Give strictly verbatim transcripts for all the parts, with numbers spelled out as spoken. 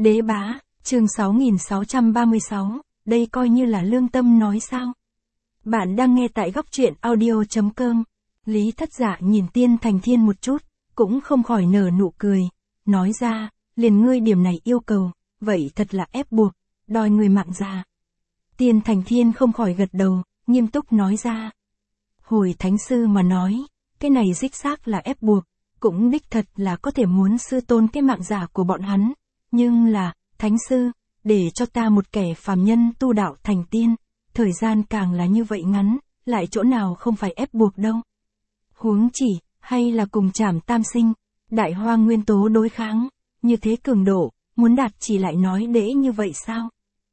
Đế bá, chương sáu nghìn sáu trăm ba mươi sáu, đây coi như là lương tâm nói sao? Bạn đang nghe tại góc truyện audio.com. Lý Thất Dạ nhìn Tiên Thành Thiên một chút, cũng không khỏi nở nụ cười, nói ra, liền ngươi điểm này yêu cầu, vậy thật là ép buộc, đòi người mạng già. Tiên Thành Thiên không khỏi gật đầu, nghiêm túc nói ra. Hồi thánh sư mà nói, cái này đích xác là ép buộc, cũng đích thật là có thể muốn sư tôn cái mạng giả của bọn hắn, nhưng là, thánh sư, để cho ta một kẻ phàm nhân tu đạo thành tiên, thời gian càng là như vậy ngắn, lại chỗ nào không phải ép buộc đâu. Huống chỉ, hay là cùng Trảm Tam Sinh, đại hoang nguyên tố đối kháng, như thế cường độ, muốn đạt chỉ lại nói đễ như vậy sao?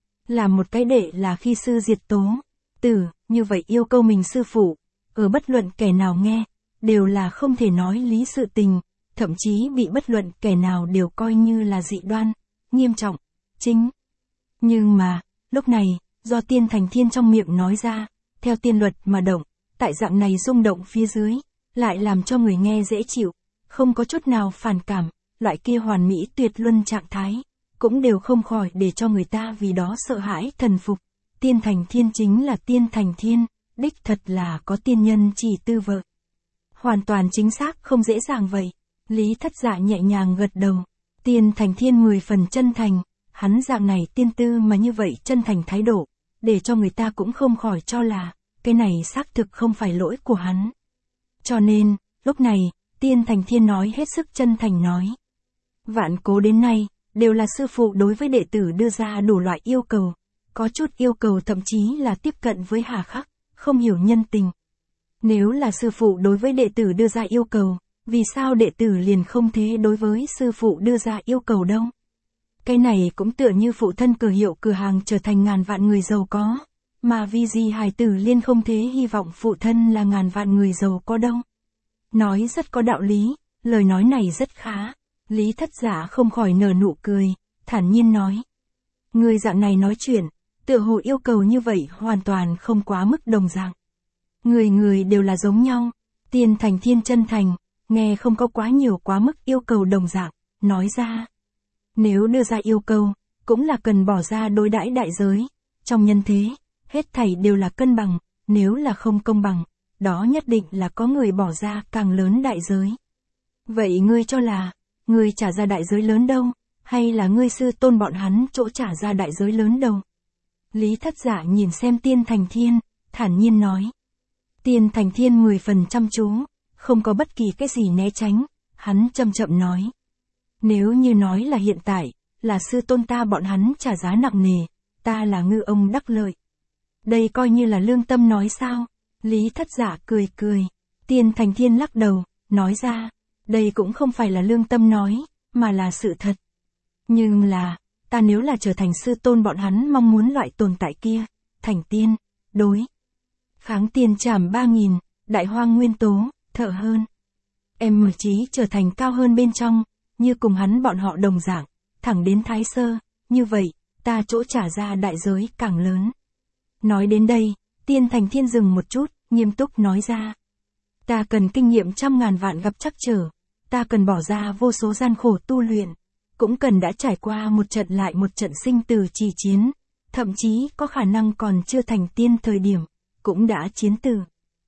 Là một cái đệ là khi sư diệt tố, tử, như vậy yêu cầu mình sư phụ, ở bất luận kẻ nào nghe, đều là không thể nói lý sự tình, thậm chí bị bất luận kẻ nào đều coi như là dị đoan, nghiêm trọng, chính. Nhưng mà, lúc này, do Tiên Thành Thiên trong miệng nói ra, theo tiên luật mà động, tại dạng này rung động phía dưới, lại làm cho người nghe dễ chịu, không có chút nào phản cảm, loại kia hoàn mỹ tuyệt luân trạng thái, cũng đều không khỏi để cho người ta vì đó sợ hãi thần phục. Tiên Thành Thiên chính là Tiên Thành Thiên, đích thật là có tiên nhân chỉ tư vợ. Hoàn toàn chính xác không dễ dàng vậy. Lý Thất Dạ nhẹ nhàng gật đầu. Tiên Thành Thiên mười phần chân thành, hắn dạng này tiên tư mà như vậy chân thành thái độ, để cho người ta cũng không khỏi cho là, cái này xác thực không phải lỗi của hắn. Cho nên, lúc này, Tiên Thành Thiên nói hết sức chân thành nói. Vạn cố đến nay, đều là sư phụ đối với đệ tử đưa ra đủ loại yêu cầu, có chút yêu cầu thậm chí là tiếp cận với hà khắc, không hiểu nhân tình. Nếu là sư phụ đối với đệ tử đưa ra yêu cầu, vì sao đệ tử liền không thế đối với sư phụ đưa ra yêu cầu đâu? Cái này cũng tựa như phụ thân cửa hiệu cửa hàng trở thành ngàn vạn người giàu có, mà vì gì hài tử liên không thế hy vọng phụ thân là ngàn vạn người giàu có đâu? Nói rất có đạo lý, lời nói này rất khá. Lý Thất Dạ không khỏi nở nụ cười, thản nhiên nói. Người dạng này nói chuyện, tựa hồ yêu cầu như vậy hoàn toàn không quá mức đồng dạng. Người người đều là giống nhau, Tiên Thành Thiên chân thành, nghe không có quá nhiều quá mức yêu cầu đồng dạng, nói ra. Nếu đưa ra yêu cầu, cũng là cần bỏ ra đối đãi đại giới, trong nhân thế, hết thảy đều là cân bằng, nếu là không công bằng, đó nhất định là có người bỏ ra càng lớn đại giới. Vậy ngươi cho là, ngươi trả ra đại giới lớn đâu, hay là ngươi sư tôn bọn hắn chỗ trả ra đại giới lớn đâu? Lý Thất Dạ nhìn xem Tiên Thành Thiên, thản nhiên nói. Tiên Thành Thiên mười phần chăm chú, không có bất kỳ cái gì né tránh, hắn chậm chậm nói. Nếu như nói là hiện tại, là sư tôn ta bọn hắn trả giá nặng nề, ta là ngư ông đắc lợi. Đây coi như là lương tâm nói sao? Lý Thất Dạ cười cười, Tiên Thành Thiên lắc đầu, nói ra, đây cũng không phải là lương tâm nói, mà là sự thật. Nhưng là, ta nếu là trở thành sư tôn bọn hắn mong muốn loại tồn tại kia, thành tiên, đối. Kháng tiên trảm ba nghìn, đại hoang nguyên tố, thợ hơn. Em mở trí trở thành cao hơn bên trong, như cùng hắn bọn họ đồng dạng, thẳng đến thái sơ, như vậy, ta chỗ trả ra đại giới càng lớn. Nói đến đây, Tiên Thành Thiên dừng một chút, nghiêm túc nói ra. Ta cần kinh nghiệm trăm ngàn vạn gặp trắc trở, ta cần bỏ ra vô số gian khổ tu luyện, cũng cần đã trải qua một trận lại một trận sinh tử trì chiến, thậm chí có khả năng còn chưa thành tiên thời điểm, cũng đã chiến tử.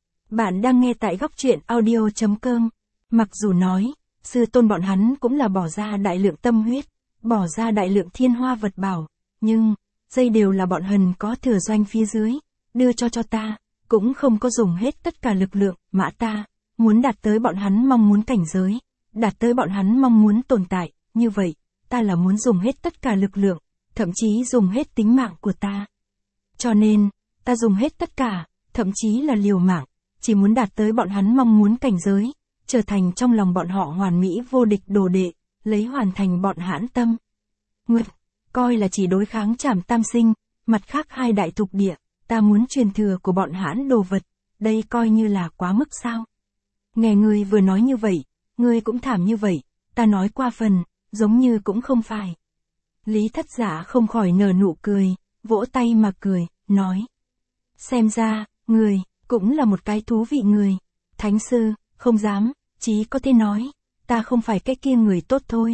Bạn đang nghe tại góc truyện audio.com. Mặc dù nói, sư tôn bọn hắn cũng là bỏ ra đại lượng tâm huyết, bỏ ra đại lượng thiên hoa vật bảo, nhưng, dây đều là bọn hần có thừa doanh phía dưới, đưa cho cho ta, cũng không có dùng hết tất cả lực lượng, mã ta, muốn đạt tới bọn hắn mong muốn cảnh giới, đạt tới bọn hắn mong muốn tồn tại, như vậy, ta là muốn dùng hết tất cả lực lượng, thậm chí dùng hết tính mạng của ta. Cho nên, ta dùng hết tất cả, thậm chí là liều mạng, chỉ muốn đạt tới bọn hắn mong muốn cảnh giới, trở thành trong lòng bọn họ hoàn mỹ vô địch đồ đệ, lấy hoàn thành bọn hãn tâm. Nguyệt, coi là chỉ đối kháng Trảm Tam Sinh, mặt khác hai đại thục địa, ta muốn truyền thừa của bọn hãn đồ vật, đây coi như là quá mức sao? Nghe ngươi vừa nói như vậy, ngươi cũng thảm như vậy, ta nói qua phần, giống như cũng không phải. Lý Thất Dạ không khỏi nở nụ cười, vỗ tay mà cười, nói. Xem ra, người, cũng là một cái thú vị người. Thánh sư, không dám, chí có thể nói, ta không phải cái kia người tốt thôi.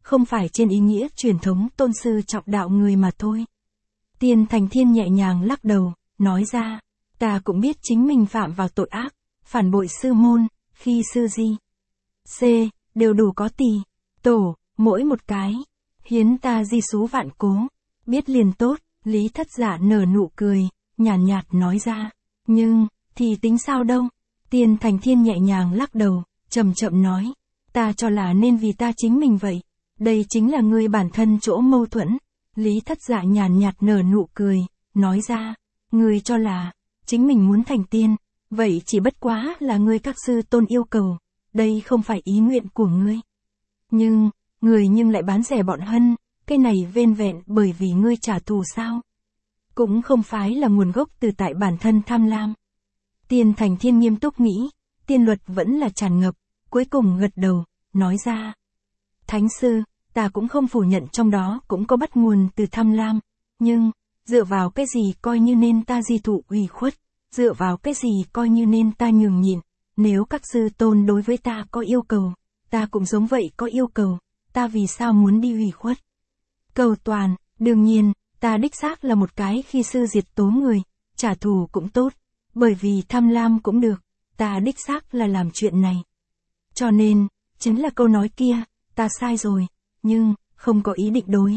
không phải trên ý nghĩa truyền thống tôn sư trọng đạo người mà thôi. Tiên Thành Thiên nhẹ nhàng lắc đầu, nói ra, ta cũng biết chính mình phạm vào tội ác, phản bội sư môn, khi sư di. C, đều đủ có tỳ, tổ, mỗi một cái, hiến ta di xú vạn cố, biết liền tốt, Lý Thất Dạ nở nụ cười, nhàn nhạt, nhạt nói ra, nhưng, thì tính sao đâu, Tiên Thành Thiên nhẹ nhàng lắc đầu, chậm chậm nói, ta cho là nên vì ta chính mình vậy, đây chính là ngươi bản thân chỗ mâu thuẫn, Lý Thất Dạ nhàn nhạt nở nụ cười, nói ra, ngươi cho là, chính mình muốn thành tiên, vậy chỉ bất quá là ngươi các sư tôn yêu cầu, đây không phải ý nguyện của ngươi. Nhưng, người nhưng lại bán rẻ bọn Hân, cái này vên vẹn bởi vì ngươi trả thù sao? Cũng không phải là nguồn gốc từ tại bản thân tham lam. Tiên Thành Thiên nghiêm túc nghĩ, tiên luật vẫn là tràn ngập, cuối cùng gật đầu, nói ra. Thánh sư, ta cũng không phủ nhận trong đó cũng có bắt nguồn từ tham lam, nhưng, dựa vào cái gì coi như nên ta di thụ ủy khuất, dựa vào cái gì coi như nên ta nhường nhịn, nếu các sư tôn đối với ta có yêu cầu, ta cũng giống vậy có yêu cầu, ta vì sao muốn đi ủy khuất? Cầu toàn, đương nhiên, ta đích xác là một cái khi sư diệt tố người, trả thù cũng tốt, bởi vì tham lam cũng được, ta đích xác là làm chuyện này. Cho nên, chính là câu nói kia, ta sai rồi, nhưng, không có ý định đối.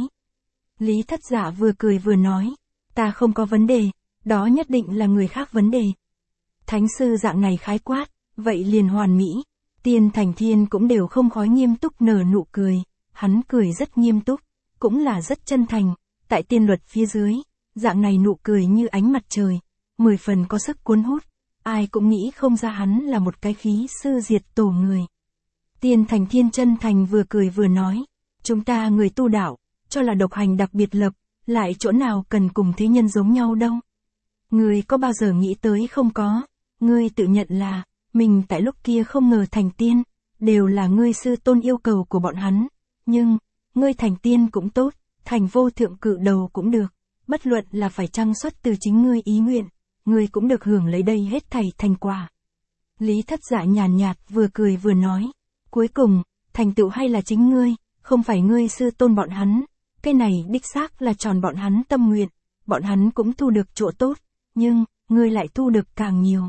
Lý Thất Dạ vừa cười vừa nói, ta không có vấn đề, đó nhất định là người khác vấn đề. Thánh sư dạng này khái quát, vậy liền hoàn mỹ, Tiên Thành Thiên cũng đều không khói nghiêm túc nở nụ cười, hắn cười rất nghiêm túc, cũng là rất chân thành, tại tiên luật phía dưới, dạng này nụ cười như ánh mặt trời, mười phần có sức cuốn hút, ai cũng nghĩ không ra hắn là một cái khí sư diệt tổ người. Tiên Thành Thiên chân thành vừa cười vừa nói, chúng ta người tu đạo, cho là độc hành đặc biệt lập, lại chỗ nào cần cùng thế nhân giống nhau đâu. Ngươi có bao giờ nghĩ tới không có, ngươi tự nhận là, mình tại lúc kia không ngờ thành tiên, đều là ngươi sư tôn yêu cầu của bọn hắn, nhưng, ngươi thành tiên cũng tốt, thành vô thượng cự đầu cũng được, bất luận là phải chăng xuất từ chính ngươi ý nguyện, ngươi cũng được hưởng lấy đây hết thảy thành quả. Lý Thất Dạ nhàn nhạt vừa cười vừa nói, cuối cùng, thành tựu hay là chính ngươi, không phải ngươi sư tôn bọn hắn, cái này đích xác là tròn bọn hắn tâm nguyện, bọn hắn cũng thu được chỗ tốt, nhưng, ngươi lại thu được càng nhiều.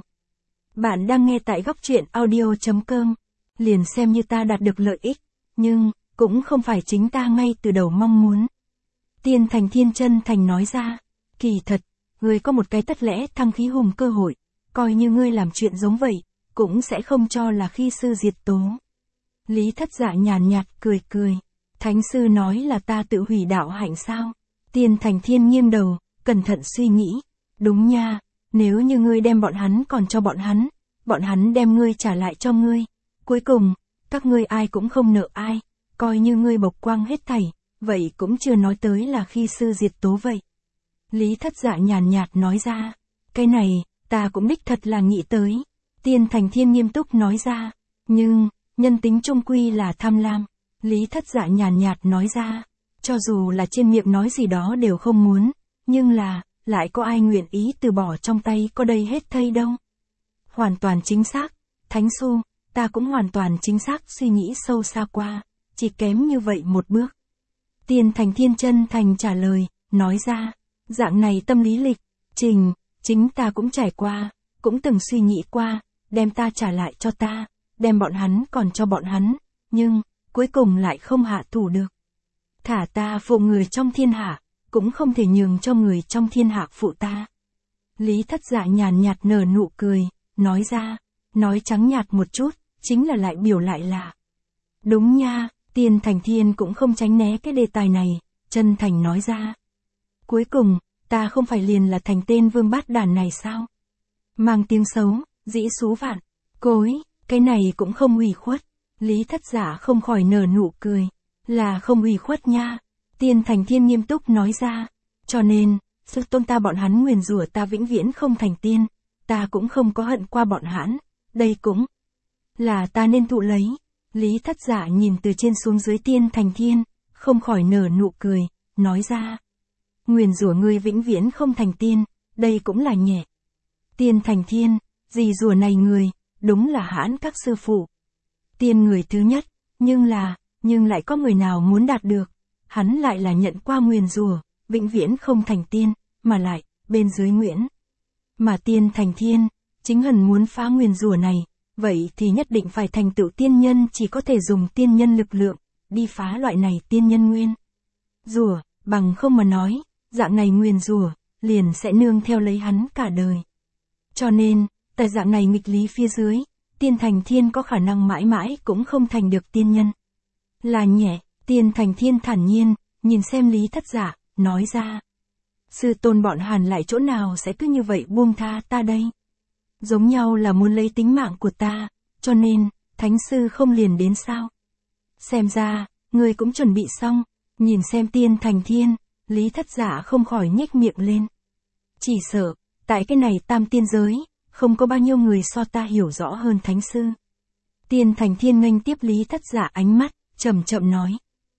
Bạn đang nghe tại góc truyện audio chấm com, liền xem như ta đạt được lợi ích, nhưng, cũng không phải chính ta ngay từ đầu mong muốn. Tiên Thành Thiên chân thành nói ra, kỳ thật, ngươi có một cái tất lẽ thăng khí hùng cơ hội, coi như ngươi làm chuyện giống vậy, cũng sẽ không cho là khi sư diệt tố. Lý Thất Dạ nhàn nhạt cười cười, Thánh sư nói là ta tự hủy đạo hạnh sao? Tiên Thành Thiên nghiêng đầu, cẩn thận suy nghĩ, đúng nha, nếu như ngươi đem bọn hắn còn cho bọn hắn, bọn hắn đem ngươi trả lại cho ngươi, cuối cùng, các ngươi ai cũng không nợ ai, coi như ngươi bộc quang hết thảy, vậy cũng chưa nói tới là khi sư diệt tố vậy. Lý Thất Dạ nhàn nhạt nói ra, cái này, ta cũng đích thật là nghĩ tới. Tiên Thành Thiên nghiêm túc nói ra, nhưng, nhân tính chung quy là tham lam. Lý Thất Dạ nhàn nhạt nói ra, cho dù là trên miệng nói gì đó đều không muốn, nhưng là, lại có ai nguyện ý từ bỏ trong tay có đây hết thây đâu. Hoàn toàn chính xác, Thánh Xu, ta cũng hoàn toàn chính xác suy nghĩ sâu xa qua, chỉ kém như vậy một bước. Tiên Thành Thiên chân thành trả lời, nói ra, dạng này tâm lý lịch, trình, chính ta cũng trải qua, cũng từng suy nghĩ qua, đem ta trả lại cho ta, đem bọn hắn còn cho bọn hắn, nhưng, cuối cùng lại không hạ thủ được. Thả ta phụ người trong thiên hạ, cũng không thể nhường cho người trong thiên hạ phụ ta. Lý Thất Dạ nhàn nhạt nở nụ cười, nói ra, nói trắng nhạt một chút, chính là lại biểu lại là. Đúng nha, Tiên Thành Thiên cũng không tránh né cái đề tài này, chân thành nói ra. Cuối cùng, ta không phải liền là thành tên vương bát đàn này sao? Mang tiếng xấu, dĩ xú vạn, cối, cái này cũng không ủy khuất. Lý Thất Dạ không khỏi nở nụ cười, là không ủy khuất nha. Tiên Thành Thiên nghiêm túc nói ra, cho nên, sư tôn ta bọn hắn nguyền rủa ta vĩnh viễn không thành tiên, ta cũng không có hận qua bọn hắn, đây cũng là ta nên thụ lấy. Lý Thất Dạ nhìn từ trên xuống dưới Tiên Thành Thiên, không khỏi nở nụ cười, nói ra, nguyền rủa ngươi vĩnh viễn không thành tiên, đây cũng là nhẹ. Tiên Thành Thiên, gì rủa này người, đúng là hãn các sư phụ. Tiên người thứ nhất, nhưng là, nhưng lại có người nào muốn đạt được, hắn lại là nhận qua nguyền rủa, vĩnh viễn không thành tiên, mà lại, bên dưới Nguyễn. Mà tiên thành thiên, chính Hần muốn phá nguyền rủa này, vậy thì nhất định phải thành tựu tiên nhân, chỉ có thể dùng tiên nhân lực lượng, đi phá loại này tiên nhân nguyên rủa, bằng không mà nói, dạng này nguyền rủa liền sẽ nương theo lấy hắn cả đời. Cho nên, tại dạng này nghịch lý phía dưới, tiên thành thiên có khả năng mãi mãi cũng không thành được tiên nhân. Là nhẹ, tiên thành thiên thản nhiên, nhìn xem Lý Thất Dạ, nói ra. Sư tôn bọn Hàn lại chỗ nào sẽ cứ như vậy buông tha ta đây? Giống nhau là muốn lấy tính mạng của ta, cho nên, thánh sư không liền đến sao? Xem ra, người cũng chuẩn bị xong, nhìn xem tiên thành thiên, Lý Thất Dạ không khỏi nhếch miệng lên. Chỉ sợ, tại cái này tam tiên giới, không có bao nhiêu người so ta hiểu rõ hơn thánh sư. Tiên thành thiên nghênh tiếp Lý Thất Dạ ánh mắt, chậm chậm nói.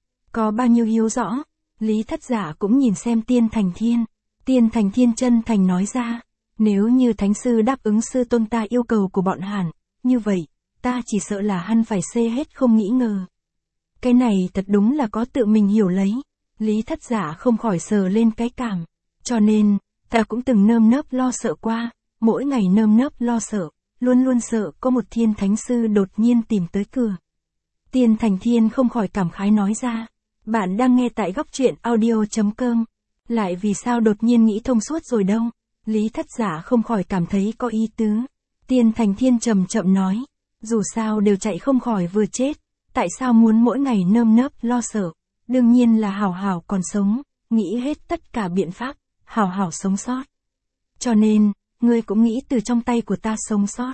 Có bao nhiêu hiếu rõ, Lý Thất Dạ cũng nhìn xem tiên thành thiên. Tiên thành thiên chân thành nói ra, nếu như thánh sư đáp ứng sư tôn ta yêu cầu của bọn Hàn, như vậy, ta chỉ sợ là hắn phải xê hết không nghĩ ngờ. Cái này thật đúng là có tự mình hiểu lấy. Lý Thất Dạ không khỏi sờ lên cái cảm. Cho nên, ta cũng từng nơm nớp lo sợ qua, mỗi ngày nơm nớp lo sợ, luôn luôn sợ có một thiên thánh sư đột nhiên tìm tới cửa. Tiên thành thiên không khỏi cảm khái nói ra, bạn đang nghe tại góc truyện audio chấm com, lại vì sao đột nhiên nghĩ thông suốt rồi đâu. Lý Thất Dạ không khỏi cảm thấy có ý tứ. Tiên thành thiên chậm chậm nói, dù sao đều chạy không khỏi vừa chết, tại sao muốn mỗi ngày nơm nớp lo sợ, đương nhiên là hảo hảo còn sống, nghĩ hết tất cả biện pháp, hảo hảo sống sót. Cho nên, ngươi cũng nghĩ từ trong tay của ta sống sót.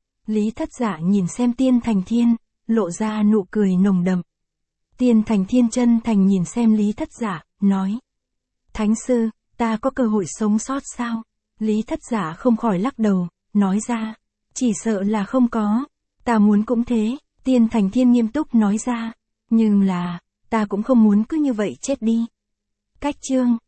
Lý Thất Dạ nhìn xem tiên thành thiên, lộ ra nụ cười nồng đậm. Tiên thành thiên chân thành nhìn xem Lý Thất Dạ, nói. Thánh sư, ta có cơ hội sống sót sao? Lý Thất Dạ không khỏi lắc đầu, nói ra. Chỉ sợ là không có. Ta muốn cũng thế, tiên thành thiên nghiêm túc nói ra. Nhưng là, ta cũng không muốn cứ như vậy chết đi. Cách chương.